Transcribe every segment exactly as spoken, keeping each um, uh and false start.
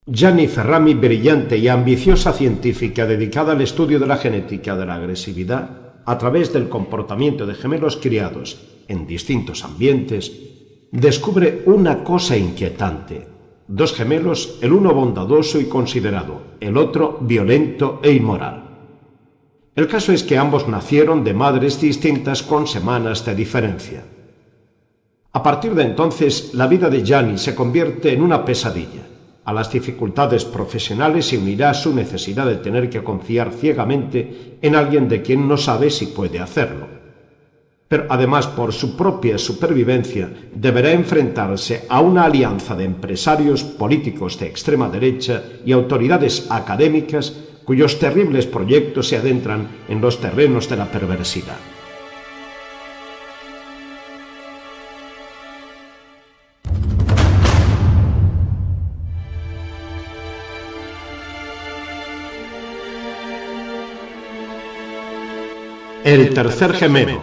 Gianni Ferrami, brillante y ambiciosa científica dedicada al estudio de la genética de la agresividad a través del comportamiento de gemelos criados en distintos ambientes, descubre una cosa inquietante. Dos gemelos, el uno bondadoso y considerado, el otro violento e inmoral. El caso es que ambos nacieron de madres distintas con semanas de diferencia. A partir de entonces, la vida de Gianni se convierte en una pesadilla. A las dificultades profesionales se unirá su necesidad de tener que confiar ciegamente en alguien de quien no sabe si puede hacerlo. Pero además, por su propia supervivencia, deberá enfrentarse a una alianza de empresarios políticos de extrema derecha y autoridades académicas cuyos terribles proyectos se adentran en los terrenos de la perversidad. El tercer gemelo.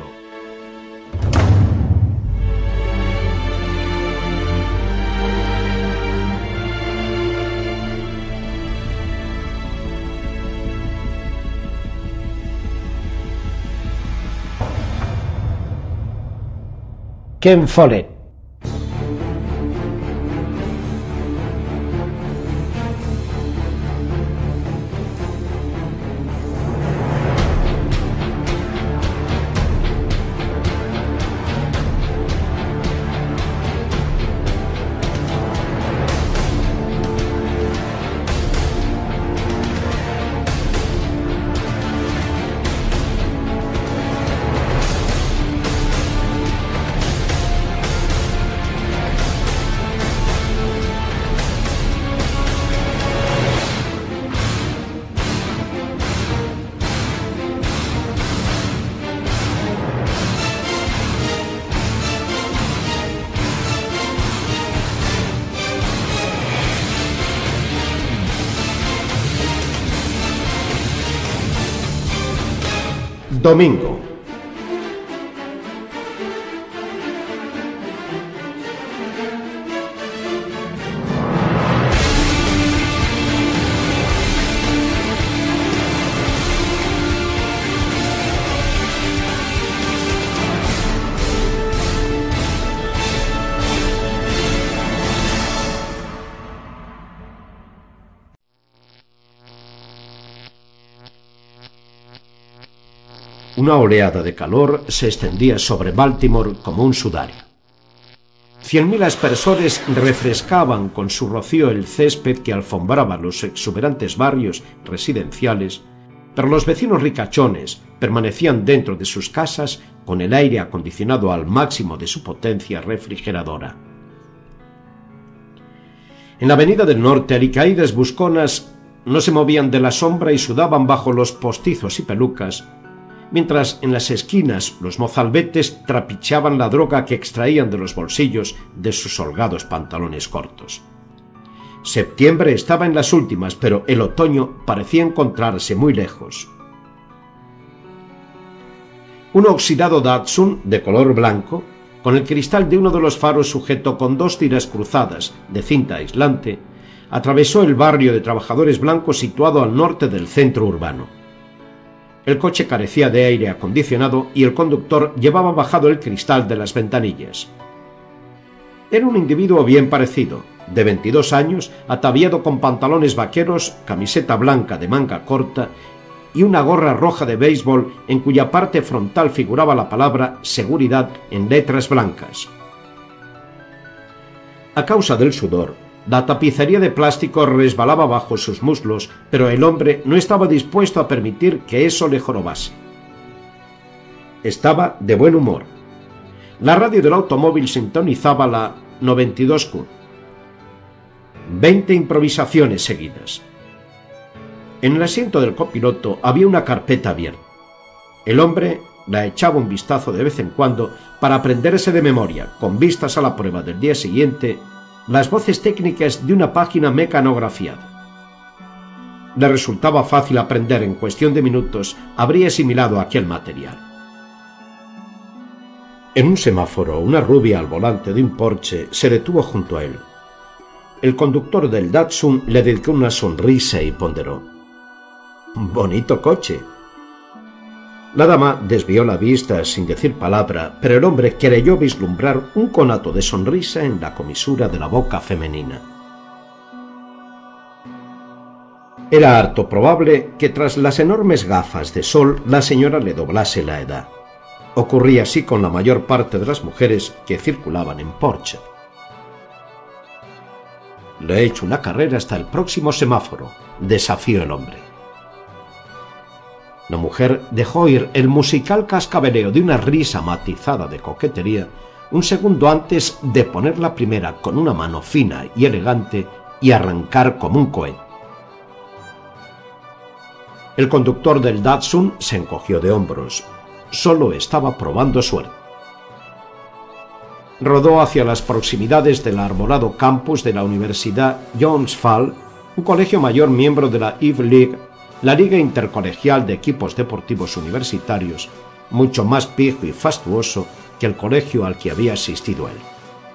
Ken Follett. Domingo. Una oleada de calor se extendía sobre Baltimore como un sudario. Cien mil aspersores refrescaban con su rocío el césped que alfombraba los exuberantes barrios residenciales, pero los vecinos ricachones permanecían dentro de sus casas con el aire acondicionado al máximo de su potencia refrigeradora. En la avenida del norte, alicaídas busconas no se movían de la sombra y sudaban bajo los postizos y pelucas, mientras en las esquinas los mozalbetes trapicheaban la droga que extraían de los bolsillos de sus holgados pantalones cortos. Septiembre estaba en las últimas, pero el otoño parecía encontrarse muy lejos. Un oxidado Datsun de color blanco, con el cristal de uno de los faros sujeto con dos tiras cruzadas de cinta aislante, atravesó el barrio de trabajadores blancos situado al norte del centro urbano. El coche carecía de aire acondicionado y el conductor llevaba bajado el cristal de las ventanillas. Era un individuo bien parecido, de veintidós años, ataviado con pantalones vaqueros, camiseta blanca de manga corta y una gorra roja de béisbol en cuya parte frontal figuraba la palabra seguridad en letras blancas. A causa del sudor, la tapicería de plástico resbalaba bajo sus muslos, pero el hombre no estaba dispuesto a permitir que eso le jorobase. Estaba de buen humor. La radio del automóvil sintonizaba la noventa y dos Q. Veinte improvisaciones seguidas. En el asiento del copiloto había una carpeta abierta. El hombre la echaba un vistazo de vez en cuando para aprenderse de memoria, con vistas a la prueba del día siguiente, las voces técnicas de una página mecanografiada. Le resultaba fácil aprender en cuestión de minutos, habría asimilado aquel material. En un semáforo, una rubia al volante de un Porsche se detuvo junto a él. El conductor del Datsun le dedicó una sonrisa y ponderó: «Bonito coche». La dama desvió la vista sin decir palabra, pero el hombre creyó vislumbrar un conato de sonrisa en la comisura de la boca femenina. Era harto probable que tras las enormes gafas de sol la señora le doblase la edad. Ocurría así con la mayor parte de las mujeres que circulaban en Porsche. «Le he hecho una carrera hasta el próximo semáforo», desafió el hombre. La mujer dejó oír el musical cascabeleo de una risa matizada de coquetería un segundo antes de poner la primera con una mano fina y elegante y arrancar como un cohete. El conductor del Datsun se encogió de hombros. Solo estaba probando suerte. Rodó hacia las proximidades del arbolado campus de la Universidad Johannes Fall, un colegio mayor miembro de la Ivy League, la Liga Intercolegial de Equipos Deportivos Universitarios, mucho más pijo y fastuoso que el colegio al que había asistido él.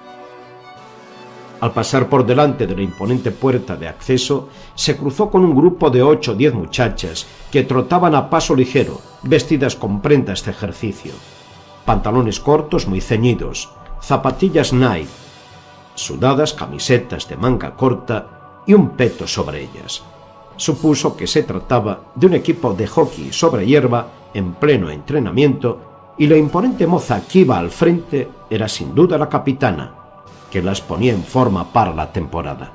Al pasar por delante de la imponente puerta de acceso, se cruzó con un grupo de ocho o diez muchachas que trotaban a paso ligero, vestidas con prendas de ejercicio, pantalones cortos muy ceñidos, zapatillas Nike, sudadas camisetas de manga corta y un peto sobre ellas. Supuso que se trataba de un equipo de hockey sobre hierba en pleno entrenamiento, y la imponente moza que iba al frente era sin duda la capitana, que las ponía en forma para la temporada.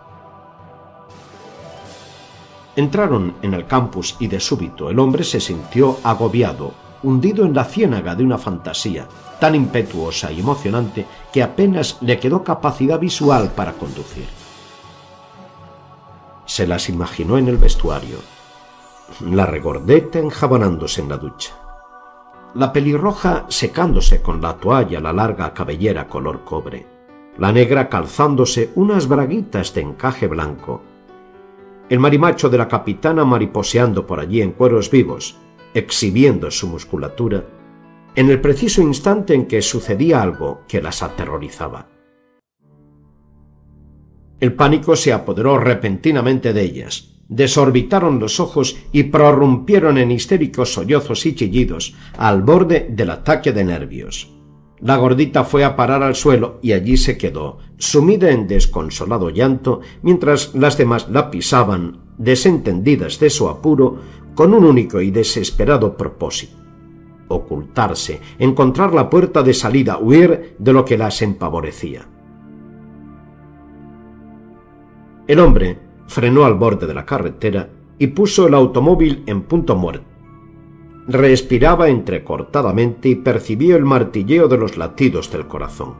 Entraron en el campus y de súbito el hombre se sintió agobiado, hundido en la ciénaga de una fantasía tan impetuosa y emocionante que apenas le quedó capacidad visual para conducir. Se las imaginó en el vestuario, la regordeta enjabonándose en la ducha, la pelirroja secándose con la toalla la larga cabellera color cobre, la negra calzándose unas braguitas de encaje blanco, el marimacho de la capitana mariposeando por allí en cueros vivos, exhibiendo su musculatura, en el preciso instante en que sucedía algo que las aterrorizaba. El pánico se apoderó repentinamente de ellas, desorbitaron los ojos y prorrumpieron en histéricos sollozos y chillidos al borde del ataque de nervios. La gordita fue a parar al suelo y allí se quedó, sumida en desconsolado llanto, mientras las demás la pisaban, desentendidas de su apuro, con un único y desesperado propósito: ocultarse, encontrar la puerta de salida, huir de lo que las empavorecía. El hombre frenó al borde de la carretera y puso el automóvil en punto muerto. Respiraba entrecortadamente y percibió el martilleo de los latidos del corazón.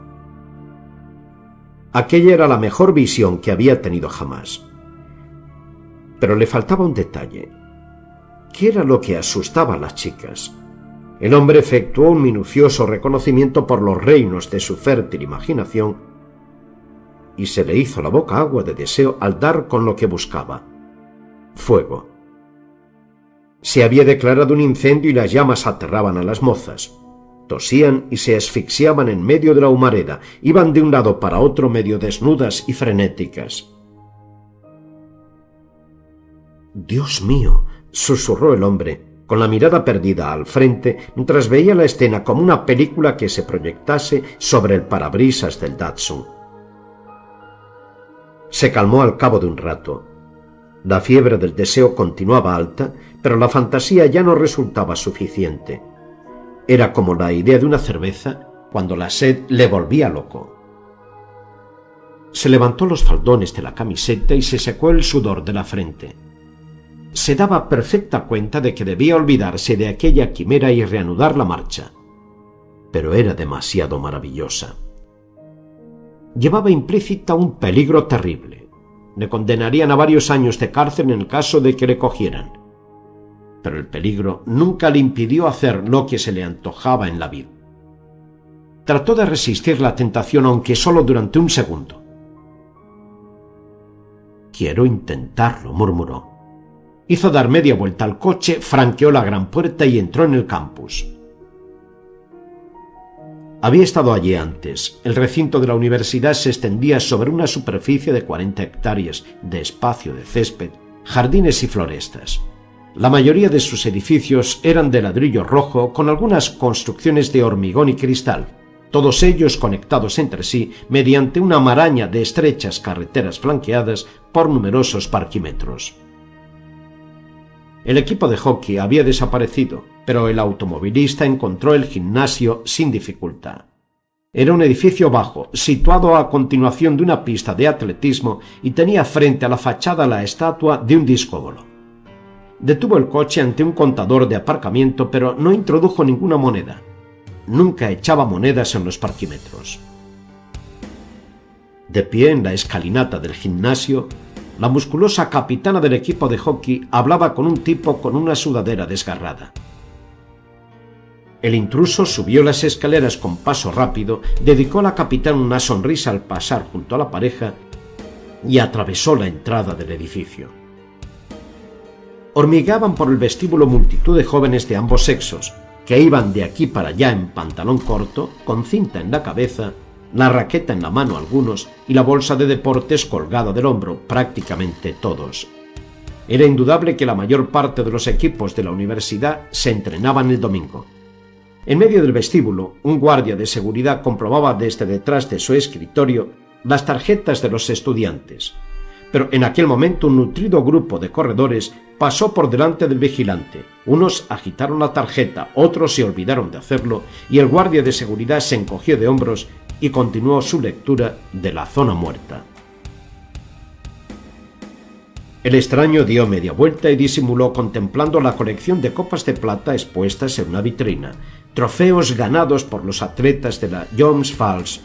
Aquella era la mejor visión que había tenido jamás. Pero le faltaba un detalle. ¿Qué era lo que asustaba a las chicas? El hombre efectuó un minucioso reconocimiento por los reinos de su fértil imaginación y se le hizo la boca agua de deseo al dar con lo que buscaba: fuego. Se había declarado un incendio y las llamas aterraban a las mozas. Tosían y se asfixiaban en medio de la humareda, iban de un lado para otro medio desnudas y frenéticas. «Dios mío», susurró el hombre, con la mirada perdida al frente, mientras veía la escena como una película que se proyectase sobre el parabrisas del Datsun. Se calmó al cabo de un rato. La fiebre del deseo continuaba alta, pero la fantasía ya no resultaba suficiente. Era como la idea de una cerveza cuando la sed le volvía loco. Se levantó los faldones de la camiseta y se secó el sudor de la frente. Se daba perfecta cuenta de que debía olvidarse de aquella quimera y reanudar la marcha. Pero era demasiado maravillosa. Llevaba implícita un peligro terrible. Le condenarían a varios años de cárcel en el caso de que le cogieran. Pero el peligro nunca le impidió hacer lo que se le antojaba en la vida. Trató de resistir la tentación, aunque solo durante un segundo. «Quiero intentarlo», murmuró. Hizo dar media vuelta al coche, franqueó la gran puerta y entró en el campus. Había estado allí antes. El recinto de la universidad se extendía sobre una superficie de cuarenta hectáreas de espacio de césped, jardines y florestas. La mayoría de sus edificios eran de ladrillo rojo con algunas construcciones de hormigón y cristal, todos ellos conectados entre sí mediante una maraña de estrechas carreteras flanqueadas por numerosos parquímetros. El equipo de hockey había desaparecido, pero el automovilista encontró el gimnasio sin dificultad. Era un edificio bajo, situado a continuación de una pista de atletismo y tenía frente a la fachada la estatua de un discóbolo. Detuvo el coche ante un contador de aparcamiento, pero no introdujo ninguna moneda. Nunca echaba monedas en los parquímetros. De pie en la escalinata del gimnasio, la musculosa capitana del equipo de hockey hablaba con un tipo con una sudadera desgarrada. El intruso subió las escaleras con paso rápido, dedicó a la capitana una sonrisa al pasar junto a la pareja y atravesó la entrada del edificio. Hormigueaban por el vestíbulo multitud de jóvenes de ambos sexos, que iban de aquí para allá en pantalón corto, con cinta en la cabeza, la raqueta en la mano algunos y la bolsa de deportes colgada del hombro prácticamente todos. Era indudable que la mayor parte de los equipos de la universidad se entrenaban el domingo. En medio del vestíbulo, un guardia de seguridad comprobaba desde detrás de su escritorio las tarjetas de los estudiantes. Pero en aquel momento un nutrido grupo de corredores pasó por delante del vigilante. Unos agitaron la tarjeta, otros se olvidaron de hacerlo, y el guardia de seguridad se encogió de hombros y continuó su lectura de la zona muerta. El extraño dio media vuelta y disimuló contemplando la colección de copas de plata expuestas en una vitrina, trofeos ganados por los atletas de la Joms Falls.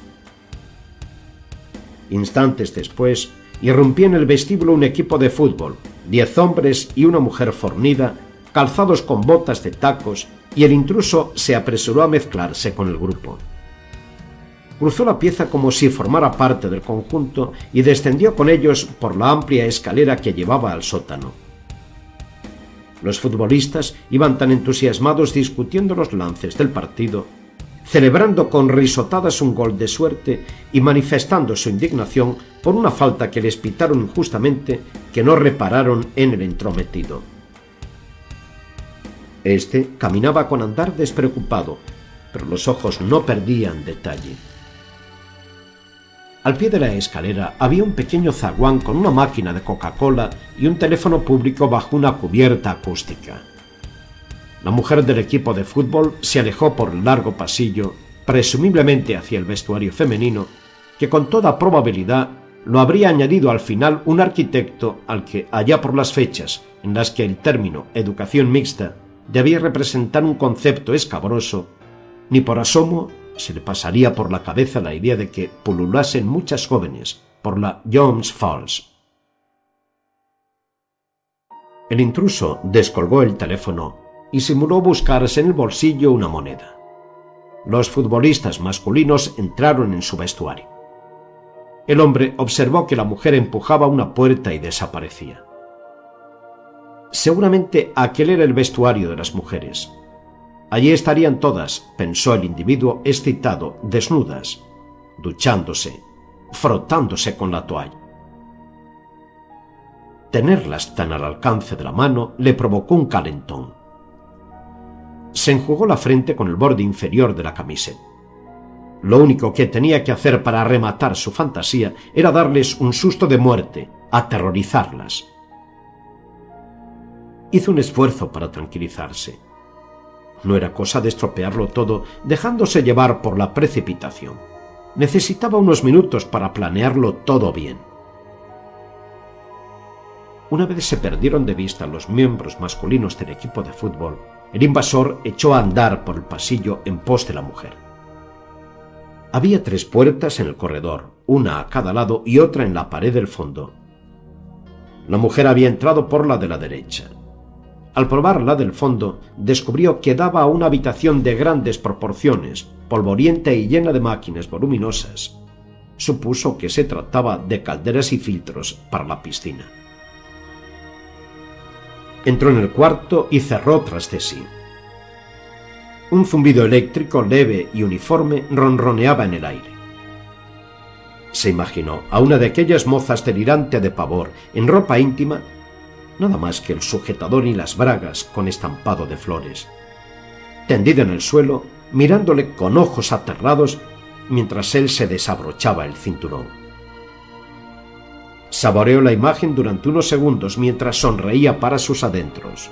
Instantes después, irrumpía en el vestíbulo un equipo de fútbol, diez hombres y una mujer fornida, calzados con botas de tacos, y el intruso se apresuró a mezclarse con el grupo. Cruzó la pieza como si formara parte del conjunto y descendió con ellos por la amplia escalera que llevaba al sótano. Los futbolistas iban tan entusiasmados discutiendo los lances del partido, celebrando con risotadas un gol de suerte y manifestando su indignación por una falta que les pitaron injustamente, que no repararon en el entrometido. Este caminaba con andar despreocupado, pero los ojos no perdían detalle. Al pie de la escalera había un pequeño zaguán con una máquina de Coca-Cola y un teléfono público bajo una cubierta acústica. La mujer del equipo de fútbol se alejó por el largo pasillo, presumiblemente hacia el vestuario femenino, que con toda probabilidad lo habría añadido al final un arquitecto al que, allá por las fechas en las que el término educación mixta debía representar un concepto escabroso, ni por asomo se le pasaría por la cabeza la idea de que pululasen muchas jóvenes por la Joms Falls. El intruso descolgó el teléfono y simuló buscarse en el bolsillo una moneda. Los futbolistas masculinos entraron en su vestuario. El hombre observó que la mujer empujaba una puerta y desaparecía. Seguramente aquel era el vestuario de las mujeres. Allí estarían todas, pensó el individuo excitado, desnudas, duchándose, frotándose con la toalla. Tenerlas tan al alcance de la mano le provocó un calentón. Se enjugó la frente con el borde inferior de la camiseta. Lo único que tenía que hacer para rematar su fantasía era darles un susto de muerte, aterrorizarlas. Hizo un esfuerzo para tranquilizarse. No era cosa de estropearlo todo dejándose llevar por la precipitación. Necesitaba unos minutos para planearlo todo bien. Una vez se perdieron de vista los miembros masculinos del equipo de fútbol, el invasor echó a andar por el pasillo en pos de la mujer. Había tres puertas en el corredor, una a cada lado y otra en la pared del fondo. La mujer había entrado por la de la derecha. Al probar la del fondo, descubrió que daba a una habitación de grandes proporciones, polvorienta y llena de máquinas voluminosas. Supuso que se trataba de calderas y filtros para la piscina. Entró en el cuarto y cerró tras de sí. Un zumbido eléctrico leve y uniforme ronroneaba en el aire. Se imaginó a una de aquellas mozas delirante de pavor, en ropa íntima, nada más que el sujetador y las bragas con estampado de flores, tendida en el suelo, mirándole con ojos aterrados mientras él se desabrochaba el cinturón. Saboreó la imagen durante unos segundos mientras sonreía para sus adentros.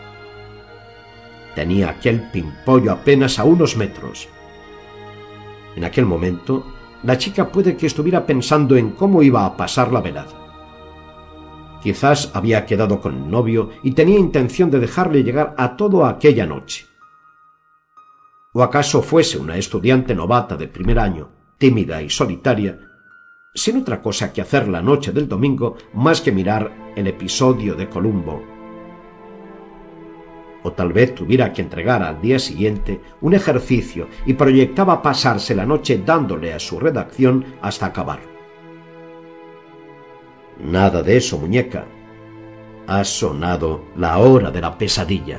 Tenía aquel pimpollo apenas a unos metros. En aquel momento, la chica puede que estuviera pensando en cómo iba a pasar la velada. Quizás había quedado con el novio y tenía intención de dejarle llegar a todo aquella noche. ¿O acaso fuese una estudiante novata de primer año, tímida y solitaria, sin otra cosa que hacer la noche del domingo más que mirar el episodio de Columbo? O tal vez tuviera que entregar al día siguiente un ejercicio y proyectaba pasarse la noche dándole a su redacción hasta acabar. Nada de eso, muñeca. Ha sonado la hora de la pesadilla.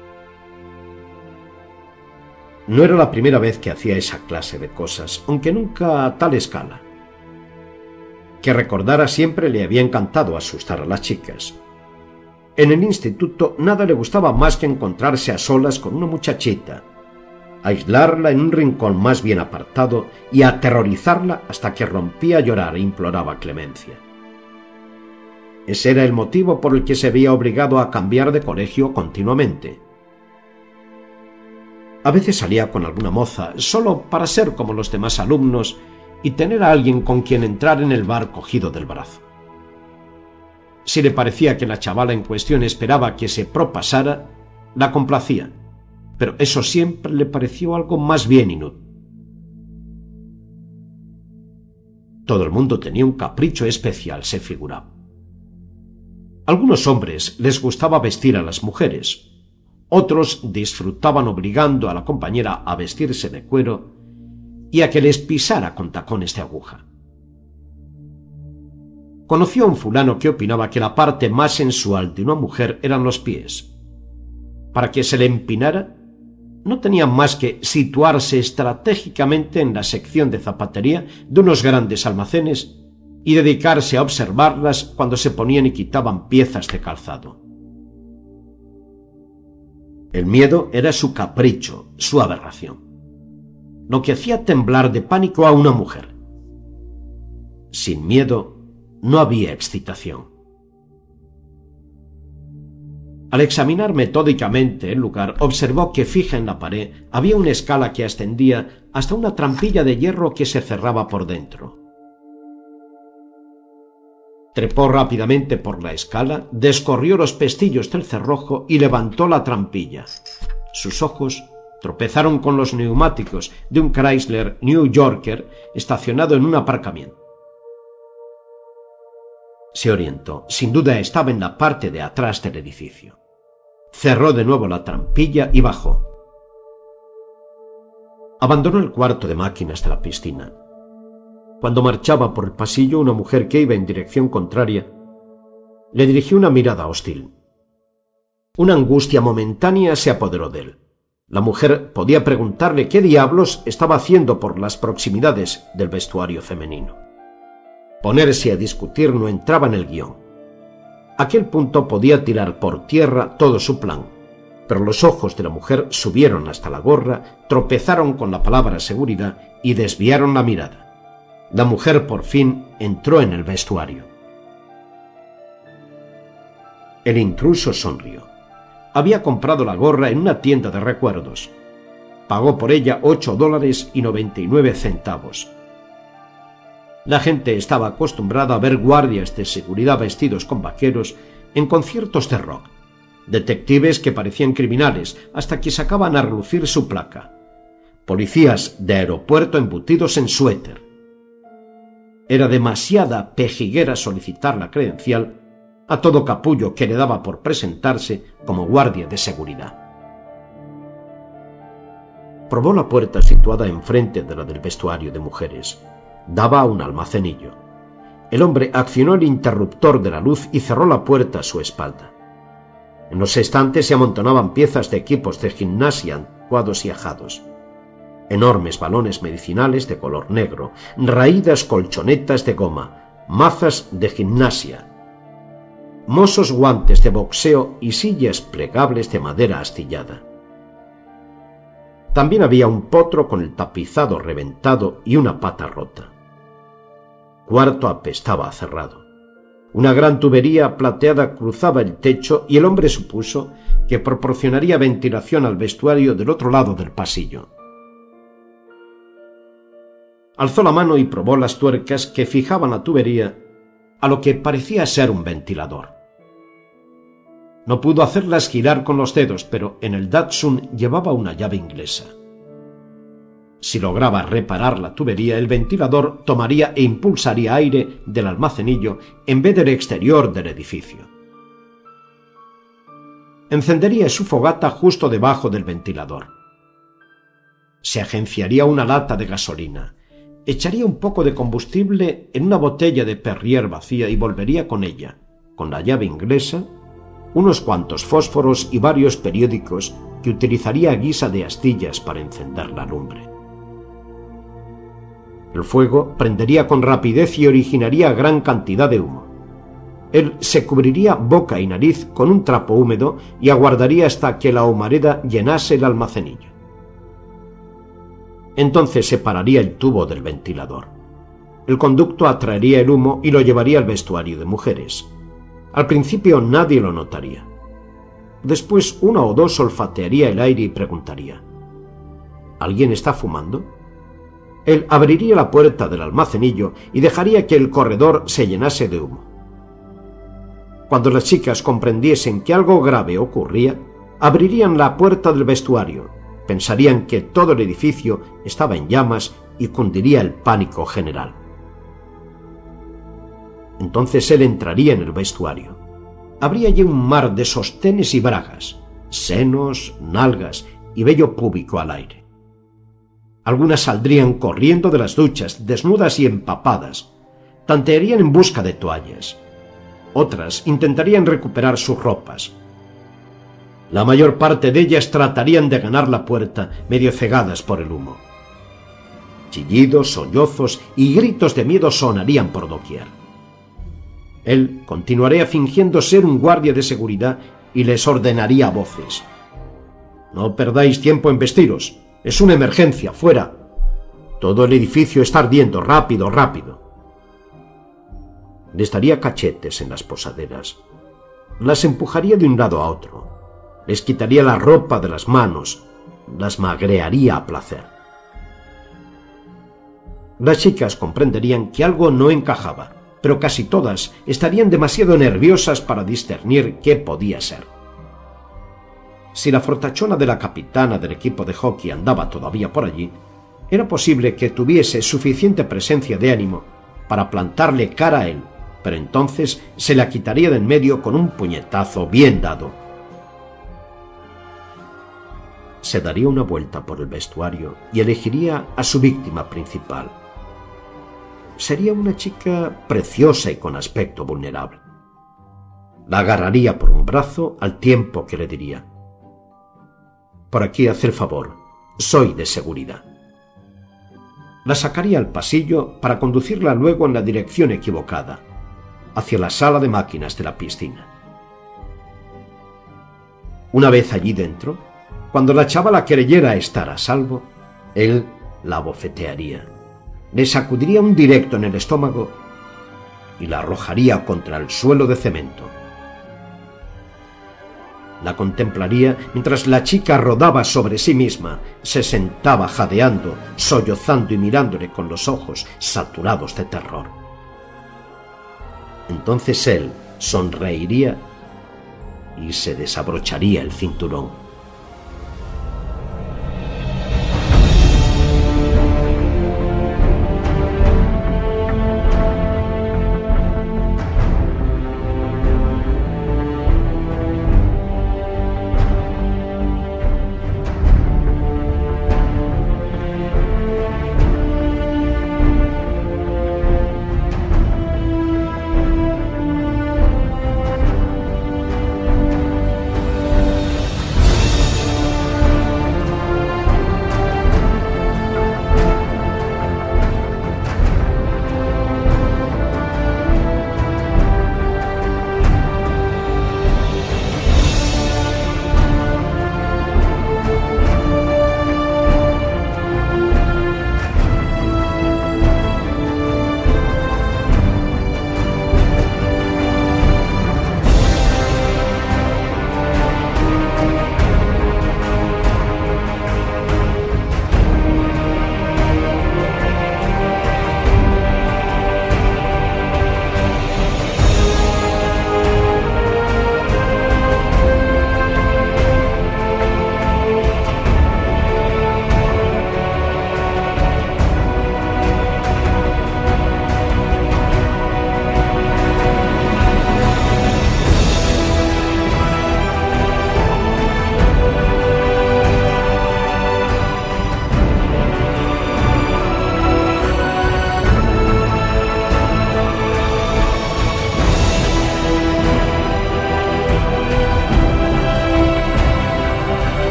No era la primera vez que hacía esa clase de cosas, aunque nunca a tal escala. Que recordara siempre le había encantado asustar a las chicas. En el instituto nada le gustaba más que encontrarse a solas con una muchachita, aislarla en un rincón más bien apartado y aterrorizarla hasta que rompía a llorar e imploraba clemencia. Ese era el motivo por el que se veía obligado a cambiar de colegio continuamente. A veces salía con alguna moza, solo para ser como los demás alumnos y tener a alguien con quien entrar en el bar cogido del brazo. Si le parecía que la chavala en cuestión esperaba que se propasara, la complacía, pero eso siempre le pareció algo más bien inútil. Todo el mundo tenía un capricho especial, se figuraba. Algunos hombres les gustaba vestir a las mujeres, otros disfrutaban obligando a la compañera a vestirse de cuero y a que les pisara con tacones de aguja. Conoció a un fulano que opinaba que la parte más sensual de una mujer eran los pies. Para que se le empinara, no tenía más que situarse estratégicamente en la sección de zapatería de unos grandes almacenes y dedicarse a observarlas cuando se ponían y quitaban piezas de calzado. El miedo era su capricho, su aberración, lo que hacía temblar de pánico a una mujer. Sin miedo no había excitación. Al examinar metódicamente el lugar, observó que fija en la pared había una escala que ascendía hasta una trampilla de hierro que se cerraba por dentro. Trepó rápidamente por la escala, descorrió los pestillos del cerrojo y levantó la trampilla. Sus ojos tropezaron con los neumáticos de un Chrysler New Yorker estacionado en un aparcamiento. Se orientó. Sin duda estaba en la parte de atrás del edificio. Cerró de nuevo la trampilla y bajó. Abandonó el cuarto de máquinas de la piscina. Cuando marchaba por el pasillo, una mujer que iba en dirección contraria le dirigió una mirada hostil. Una angustia momentánea se apoderó de él. La mujer podía preguntarle qué diablos estaba haciendo por las proximidades del vestuario femenino. Ponerse a discutir no entraba en el guión. Aquel punto podía tirar por tierra todo su plan, pero los ojos de la mujer subieron hasta la gorra, tropezaron con la palabra seguridad y desviaron la mirada. La mujer por fin entró en el vestuario. El intruso sonrió. Había comprado la gorra en una tienda de recuerdos. Pagó por ella ocho dólares y noventa y nueve centavos. La gente estaba acostumbrada a ver guardias de seguridad vestidos con vaqueros en conciertos de rock, detectives que parecían criminales hasta que sacaban a relucir su placa, policías de aeropuerto embutidos en suéter. Era demasiada pejiguera solicitar la credencial a todo capullo que le daba por presentarse como guardia de seguridad. Probó la puerta situada enfrente de la del vestuario de mujeres. Daba a un almacenillo. El hombre accionó el interruptor de la luz y cerró la puerta a su espalda. En los estantes se amontonaban piezas de equipos de gimnasia cuados y ajados, enormes balones medicinales de color negro, raídas colchonetas de goma, mazas de gimnasia, mosos guantes de boxeo y sillas plegables de madera astillada. También había un potro con el tapizado reventado y una pata rota. Cuarto apestaba a cerrado. Una gran tubería plateada cruzaba el techo y el hombre supuso que proporcionaría ventilación al vestuario del otro lado del pasillo. Alzó la mano y probó las tuercas que fijaban la tubería a lo que parecía ser un ventilador. No pudo hacerlas girar con los dedos, pero en el Datsun llevaba una llave inglesa. Si lograba reparar la tubería, el ventilador tomaría e impulsaría aire del almacenillo en vez del exterior del edificio. Encendería su fogata justo debajo del ventilador. Se agenciaría una lata de gasolina, echaría un poco de combustible en una botella de Perrier vacía y volvería con ella, con la llave inglesa, unos cuantos fósforos y varios periódicos que utilizaría a guisa de astillas para encender la lumbre. El fuego prendería con rapidez y originaría gran cantidad de humo. Él se cubriría boca y nariz con un trapo húmedo y aguardaría hasta que la humareda llenase el almacenillo. Entonces separaría el tubo del ventilador. El conducto atraería el humo y lo llevaría al vestuario de mujeres. Al principio nadie lo notaría. Después uno o dos olfatearía el aire y preguntaría: ¿alguien está fumando? Él abriría la puerta del almacenillo y dejaría que el corredor se llenase de humo. Cuando las chicas comprendiesen que algo grave ocurría, abrirían la puerta del vestuario, pensarían que todo el edificio estaba en llamas y cundiría el pánico general. Entonces él entraría en el vestuario. Habría allí un mar de sostenes y bragas, senos, nalgas y vello púbico al aire. Algunas saldrían corriendo de las duchas, desnudas y empapadas. Tantearían en busca de toallas. Otras intentarían recuperar sus ropas. La mayor parte de ellas tratarían de ganar la puerta, medio cegadas por el humo. Chillidos, sollozos y gritos de miedo sonarían por doquier. Él continuaría fingiendo ser un guardia de seguridad y les ordenaría a voces: «No perdáis tiempo en vestiros. Es una emergencia, fuera. Todo el edificio está ardiendo, rápido, rápido». Les daría cachetes en las posaderas. Las empujaría de un lado a otro. Les quitaría la ropa de las manos. Las magrearía a placer. Las chicas comprenderían que algo no encajaba, pero casi todas estarían demasiado nerviosas para discernir qué podía ser. Si la fortachona de la capitana del equipo de hockey andaba todavía por allí, era posible que tuviese suficiente presencia de ánimo para plantarle cara a él, pero entonces se la quitaría de en medio con un puñetazo bien dado. Se daría una vuelta por el vestuario y elegiría a su víctima principal. Sería una chica preciosa y con aspecto vulnerable. La agarraría por un brazo al tiempo que le diría: «Por aquí, haz el favor, soy de seguridad». La sacaría al pasillo para conducirla luego en la dirección equivocada, hacia la sala de máquinas de la piscina. Una vez allí dentro, cuando la chavala creyera estar a salvo, él la abofetearía, le sacudiría un directo en el estómago y la arrojaría contra el suelo de cemento. La contemplaría mientras la chica rodaba sobre sí misma, se sentaba jadeando, sollozando y mirándole con los ojos saturados de terror. Entonces él sonreiría y se desabrocharía el cinturón.